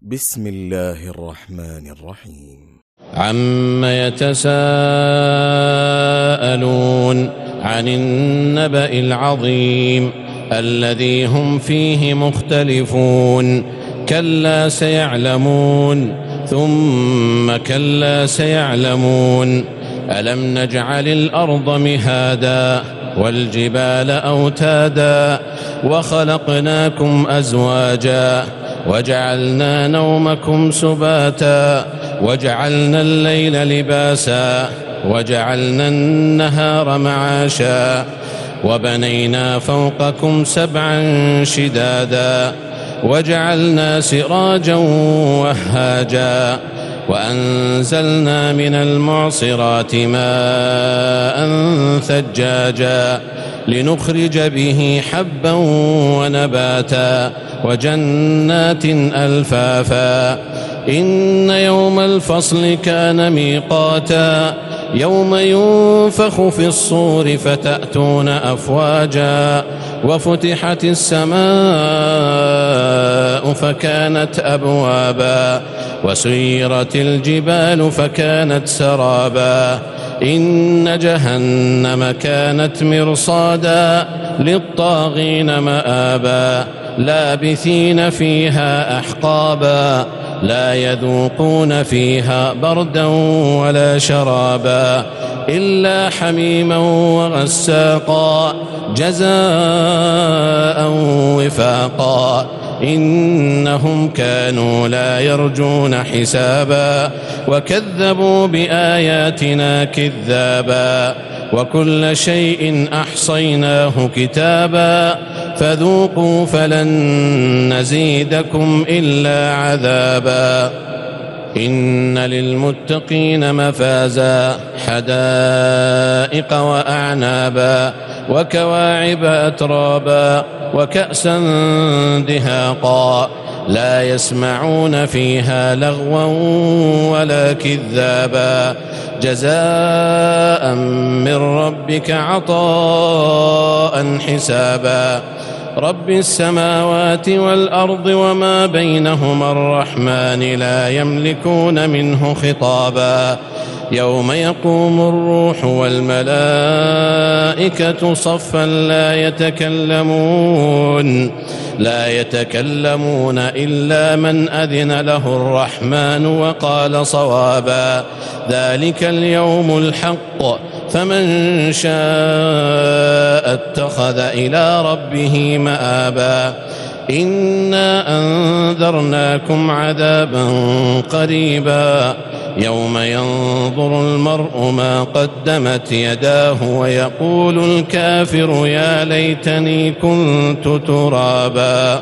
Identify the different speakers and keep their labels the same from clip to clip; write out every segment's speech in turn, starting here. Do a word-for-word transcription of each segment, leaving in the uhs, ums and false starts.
Speaker 1: بسم الله الرحمن الرحيم.
Speaker 2: عم يتساءلون عن النبأ العظيم الذي هم فيه مختلفون كلا سيعلمون ثم كلا سيعلمون ألم نجعل الأرض مهادا والجبال أوتادا وخلقناكم أزواجا وجعلنا نومكم سباتا وجعلنا الليل لباسا وجعلنا النهار معاشا وبنينا فوقكم سبعا شدادا وجعلنا سراجا وهاجا وأنزلنا من المعصرات ماء ثجاجا لنخرج به حبا ونباتا وجنات ألفافا إن يوم الفصل كان ميقاتا يوم ينفخ في الصور فتأتون أفواجا وفتحت السماء فكانت أبوابا وسيرت الجبال فكانت سرابا إن جهنم كانت مرصادا للطاغين مآبا لابثين فيها أحقابا لا يذوقون فيها بردا ولا شرابا إلا حميما وغساقا جزاء وفاقا إنهم كانوا لا يرجون حسابا وكذبوا بآياتنا كذابا وكل شيء أحصيناه كتابا فذوقوا فلن نزيدكم إلا عذابا إن للمتقين مفازا حدائق وأعنابا وكواعب أترابا وكأسا دهاقا لا يسمعون فيها لغوا ولا كذابا جزاء من ربك عطاء حسابا رب السماوات والأرض وما بينهما الرحمن لا يملكون منه خطابا يوم يقوم الروح والملائكة صفا لا يتكلمون لا يتكلمون إلا من أذن له الرحمن وقال صوابا ذلك اليوم الحق فمن شاء اتخذ إلى ربه مآبا إنا أنذرناكم عذابا قريبا يوم ينظر المرء ما قدمت يداه ويقول الكافر يا ليتني كنت ترابا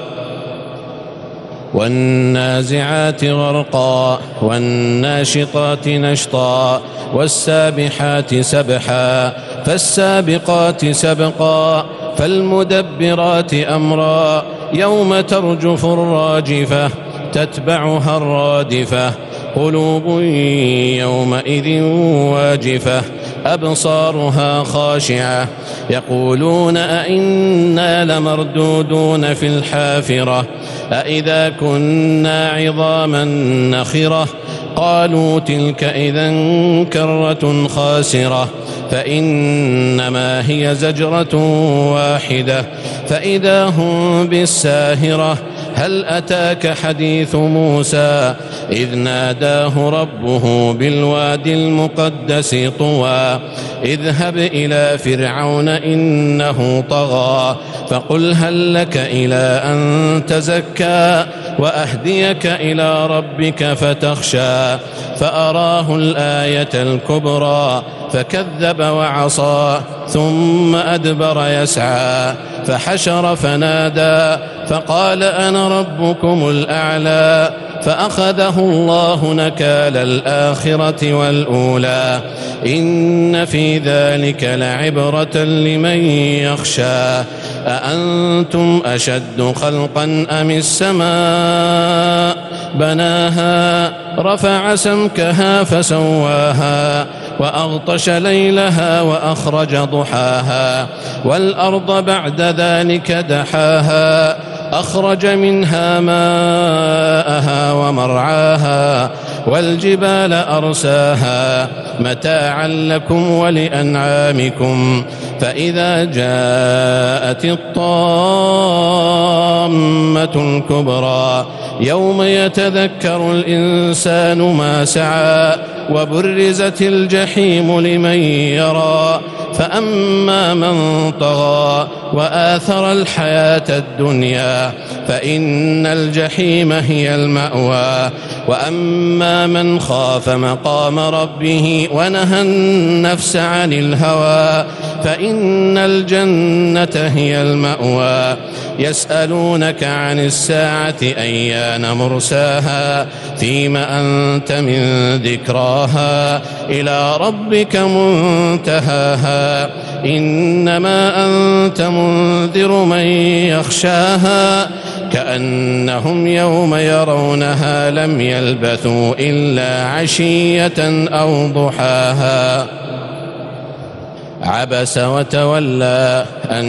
Speaker 2: والنازعات غرقا والناشطات نشطا والسابحات سبحا فالسابقات سبقا فالمدبرات أمرا يوم ترجف الراجفة تتبعها الرادفة قلوب يومئذ واجفة أبصارها خاشعة يقولون أئنا لمردودون في الحافرة أئذا كنا عظاما نخرة قالوا تلك إذا كرة خاسرة فإنما هي زجرة واحدة فإذا هم بالساهرة هل أتاك حديث موسى إذ ناداه ربه بالوادي المقدس طوى اذهب إلى فرعون إنه طغى فقل هل لك إلى أن تزكى وأهديك إلى ربك فتخشى فأراه الآية الكبرى فكذب وعصى ثم أدبر يسعى فحشر فنادى فقال أنا ربكم الأعلى فأخذه الله نكال الآخرة والأولى إن في ذلك لعبرة لمن يخشى أأنتم أشد خلقا أم السماء بناها رفع سمكها فسواها وأغطش ليلها وأخرج ضحاها والأرض بعد ذلك دحاها أخرج منها ماءها ومرعاها والجبال أرساها متاعا لكم ولأنعامكم فإذا جاءت الطامة الكبرى يوم يتذكر الإنسان ما سعى وبرزت الجحيم لمن يرى فأما من طغى وآثر الحياة الدنيا فإن الجحيم هي المأوى وأما من خاف مقام ربه ونهى النفس عن الهوى فإن الجنة هي المأوى يسألونك عن الساعة أيان مرساها فيم أنت من ذكراها إلى ربك منتهاها إنما أنت منذر من يخشاها كأنهم يوم يرونها لم يلبثوا إلا عشية أو ضحاها عبس وتولى أن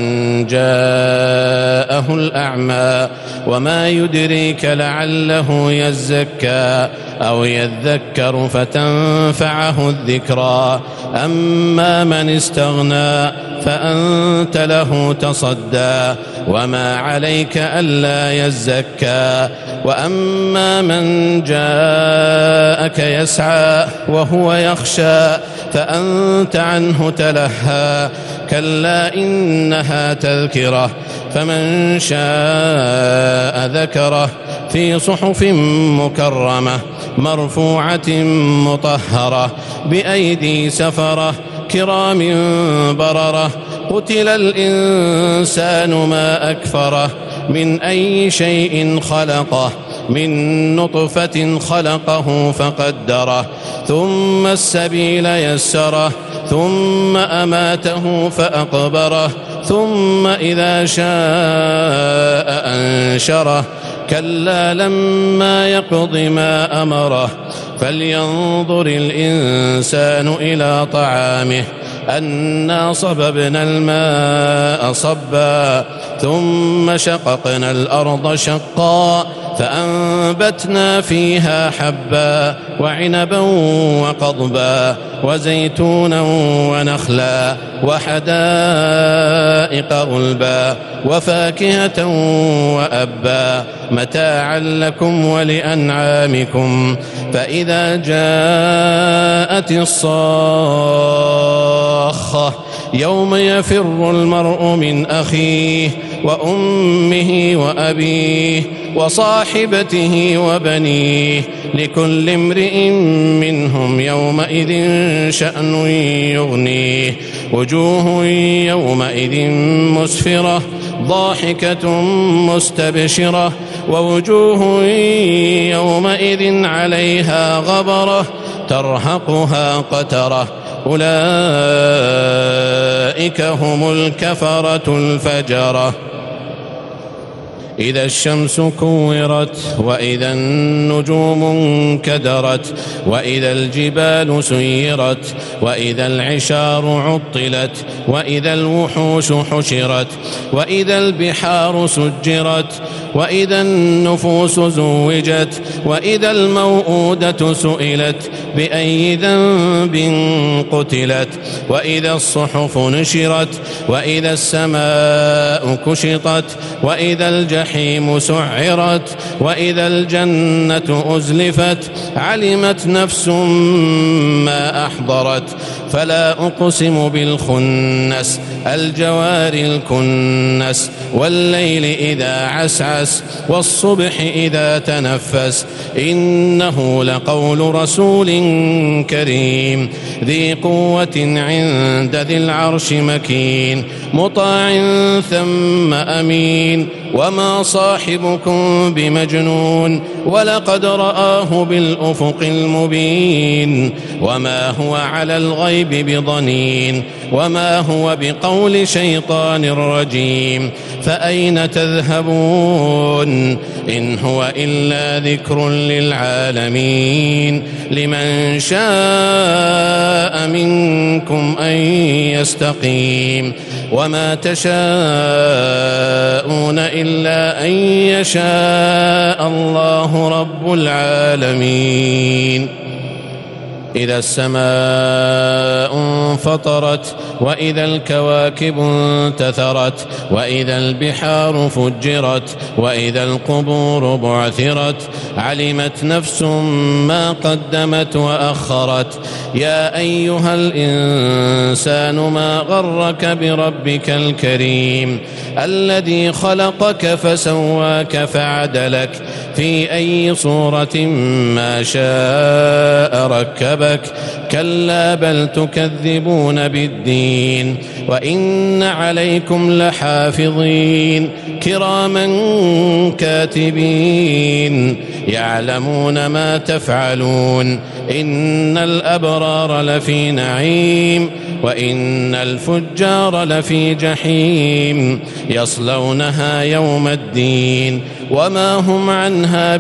Speaker 2: جاءه الأعمى وما يدريك لعله يزكى أو يذكر فتنفعه الذكرى أما من استغنى فأنت له تصدى وما عليك ألا يزكى وأما من جاءك يسعى وهو يخشى فأنت عنه تلهى كلا إنها تذكرة فمن شاء ذكره في صحف مكرمة مرفوعة مطهرة بأيدي سفرة كرام بررة قتل الإنسان ما أكفره من أي شيء خلقه من نطفة خلقه فقدره ثم السبيل يسره ثم أماته فأقبره ثم إذا شاء أنشره كلا لما يقض ما أمره فلينظر الإنسان إلى طعامه أنا صببنا الماء صبا ثم شققنا الأرض شقا فأنبتنا فيها حبا وعنبا وقضبا وزيتونا ونخلا وحدائق غلبا وفاكهة وأبا متاعا لكم ولأنعامكم فإذا جاءت الصاخة يوم يفر المرء من أخيه وأمه وأبيه وصاحبته وبنيه لكل امرئ منهم يومئذ شأن يغنيه وجوه يومئذ مسفرة ضاحكة مستبشرة ووجوه يومئذ عليها غبرة ترهقها قترة أولئك هم الكفرة الفجرة إذا الشمس كورت وإذا النجوم انكدرت وإذا الجبال سيرت وإذا العشار عطلت وإذا الوحوش حشرت وإذا البحار سجرت وإذا النفوس زوجت وإذا الموءودة سئلت بأي ذنب قتلت وإذا الصحف نشرت وإذا السماء كشطت وإذا الجحيم سعرت وإذا الجنة أزلفت علمت نفس ما أحضرت فلا أقسم بالخنس الجوار الكنس والليل إذا عسعس والصبح إذا تنفس إنه لقول رسول كريم ذي قوة عند ذي العرش مكين مطاع ثم أمين وما صاحبكم بمجنون ولقد رآه بالأفق المبين وما هو على الغيب بضنين وما هو بقول شيطان رجيم. فأين تذهبون إن هو إلا ذكر للعالمين لمن شاء منكم أن يستقيم وما تشاءون إلا أن يشاء الله رب العالمين. إذا السماء انفطرت وإذا الكواكب انتثرت وإذا البحار فجرت وإذا القبور بعثرت علمت نفس ما قدمت وأخرت. يا أيها الإنسان ما غرك بربك الكريم الذي خلقك فسواك فعدلك في أي صورة ما شاء ركبك. كلا بل تكذبون بالدين وإن عليكم لحافظين كراما كاتبين يعلمون ما تفعلون. إن الأبرار لفي نعيم وإن الفجار لفي جحيم يصلونها يوم الدين وما هم عنها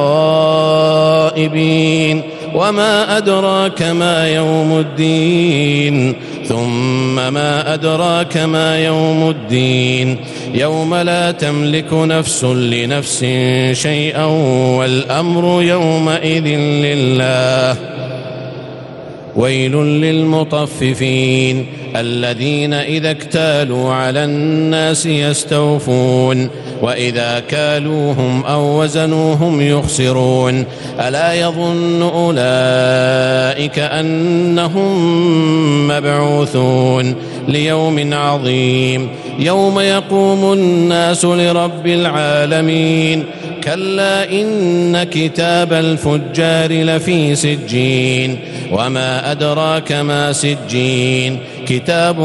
Speaker 2: بغائبين. وما أدراك ما يوم الدين ثم ما أدراك ما يوم الدين يوم لا تملك نفس لنفس شيئا والأمر يومئذ لله. ويل للمطففين الذين إذا اكتالوا على الناس يستوفون وإذا كالوهم أو وزنوهم يخسرون. ألا يظن أولئك أنهم مبعوثون ليوم عظيم يوم يقوم الناس لرب العالمين. كلا إن كتاب الفجار لفي سجين وما أدراك ما سجين كتاب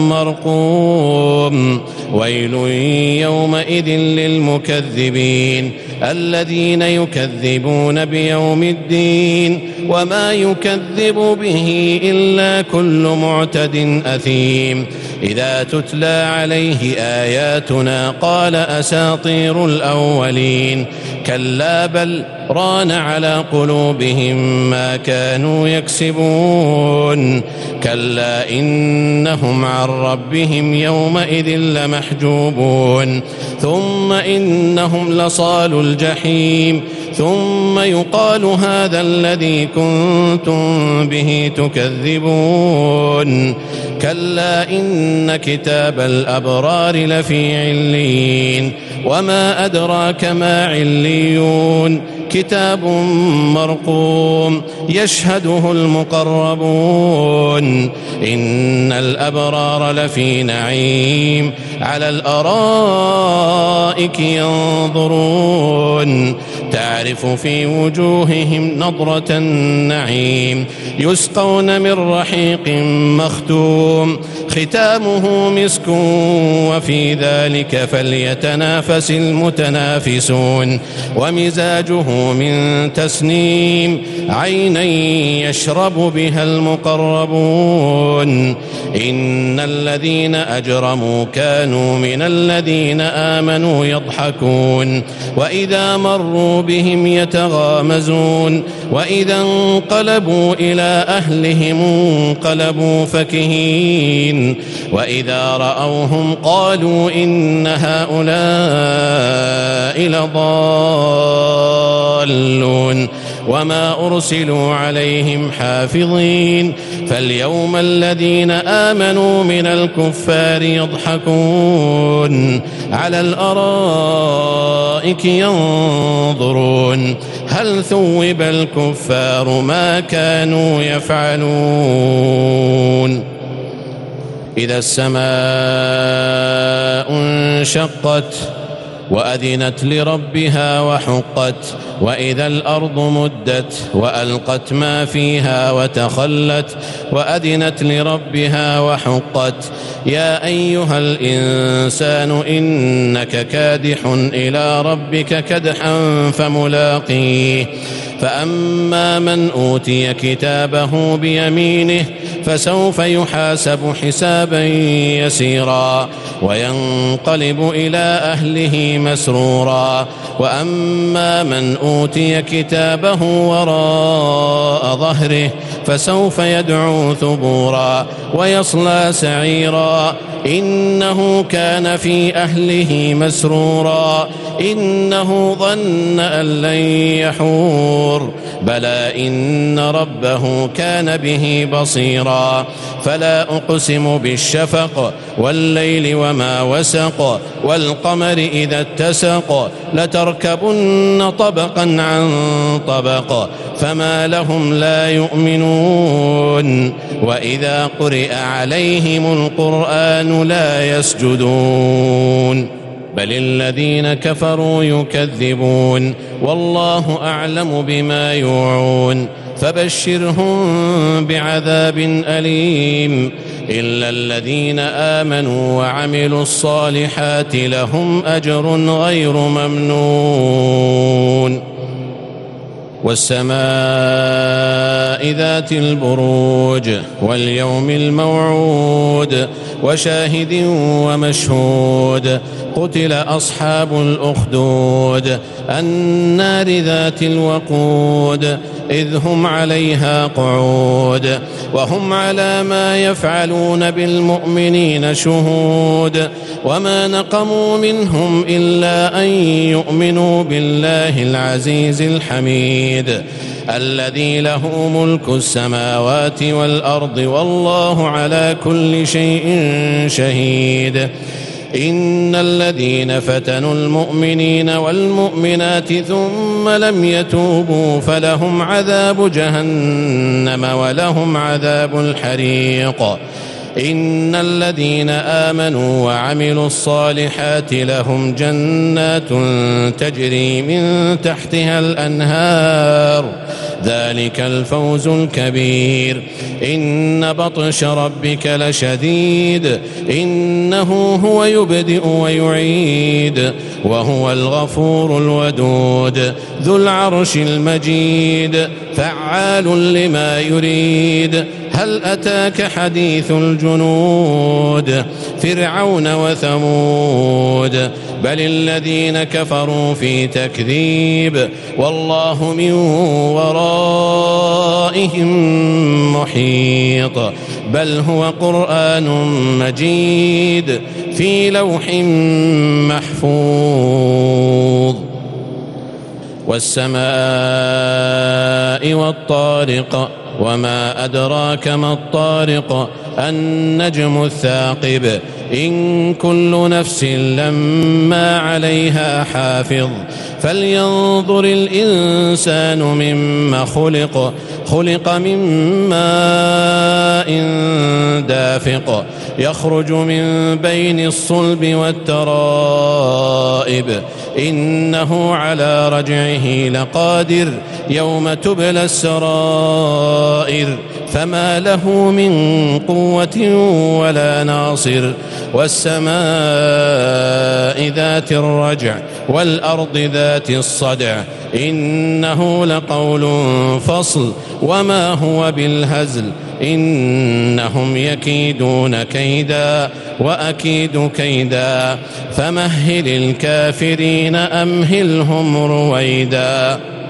Speaker 2: مرقوم. ويل يومئذ للمكذبين الذين يكذبون بيوم الدين وما يكذب به إلا كل معتد أثيم. إذا تتلى عليه آياتنا قال أساطير الأولين. كلا بل ران على قلوبهم ما كانوا يكسبون. كلا إنهم عن ربهم يومئذ لمحجوبون. ثم إنهم لصالوا الجحيم ثم يقال هذا الذي كنتم به تكذبون. كلا إن كتاب الأبرار لفي عليين وما أدراك ما عليون كتاب مرقوم يشهده المقربون. إن الأبرار لفي نعيم على الأرائك ينظرون تعرف في وجوههم نضرة النعيم يسقون من رحيق مختوم ختامه مسك وفي ذلك فليتنافس المتنافسون. ومزاجه من تسنيم عينا يشرب بها المقربون. إن الذين أجرموا كانوا من الذين آمنوا يضحكون وإذا مروا بهم يتغامزون وإذا انقلبوا إلى أهلهم انقلبوا فكهين وإذا رأوهم قالوا إن هؤلاء لضالون وما أرسلوا عليهم حافظين. فاليوم الذين آمنوا من الكفار يضحكون على الأرائك ينظرون هل ثوب الكفار ما كانوا يفعلون. إذا السماء انشقت وأذنت لربها وحقت وإذا الأرض مدت وألقت ما فيها وتخلت وأذنت لربها وحقت. يا أيها الإنسان إنك كادح إلى ربك كدحا فملاقيه. فأما من أوتي كتابه بيمينه فسوف يحاسب حسابا يسيرا وينقلب إلى أهله مسرورا. وأما من أوتي كتابه وراء ظهره فسوف يدعو ثبورا ويصلى سعيرا إنه كان في أهله مسرورا إنه ظن أن لن يحور بلى إن ربه كان به بصيرا. فلا أقسم بالشفق والليل وما وسق والقمر إذا اتسق لتركبن طبقا عن طبق فما لهم لا يؤمنون وإذا قرئ عليهم القرآن لا يسجدون بل الذين كفروا يكذبون والله أعلم بما يوعون فبشرهم بعذاب أليم إلا الذين آمنوا وعملوا الصالحات لهم أجر غير ممنون. والسماء ذات البروج واليوم الموعود وشاهد ومشهود قتل أصحاب الأخدود النار ذات الوقود إذ هم عليها قعود وهم على ما يفعلون بالمؤمنين شهود وما نقموا منهم إلا أن يؤمنوا بالله العزيز الحميد الذي له ملك السماوات والأرض والله على كل شيء شهيد. إن الذين فتنوا المؤمنين والمؤمنات ثم لم يتوبوا فلهم عذاب جهنم ولهم عذاب الحريق. إن الذين آمنوا وعملوا الصالحات لهم جنات تجري من تحتها الأنهار ذلك الفوز الكبير. إن بطش ربك لشديد إنه هو يبدئ ويعيد وهو الغفور الودود ذو العرش المجيد فعال لما يريد. هل أتاك حديث الجنود فرعون وثمود بل الذين كفروا في تكذيب والله من ورائهم محيط بل هو قرآن مجيد في لوح محفوظ. والسماء والطارق وما أدراك ما الطارق النجم الثاقب إن كل نفس لما عليها حافظ. فلينظر الإنسان مما خلق خلق من ماء دافق يخرج من بين الصلب والترائب إنه على رجعه لقادر يوم تبلى السرائر فما له من قوة ولا ناصر. والسماء ذات الرجع والأرض ذات الصدع إنه لقول فصل وما هو بالهزل إنهم يكيدون كيدا وأكيد كيدا فمهل الكافرين أمهلهم رويدا.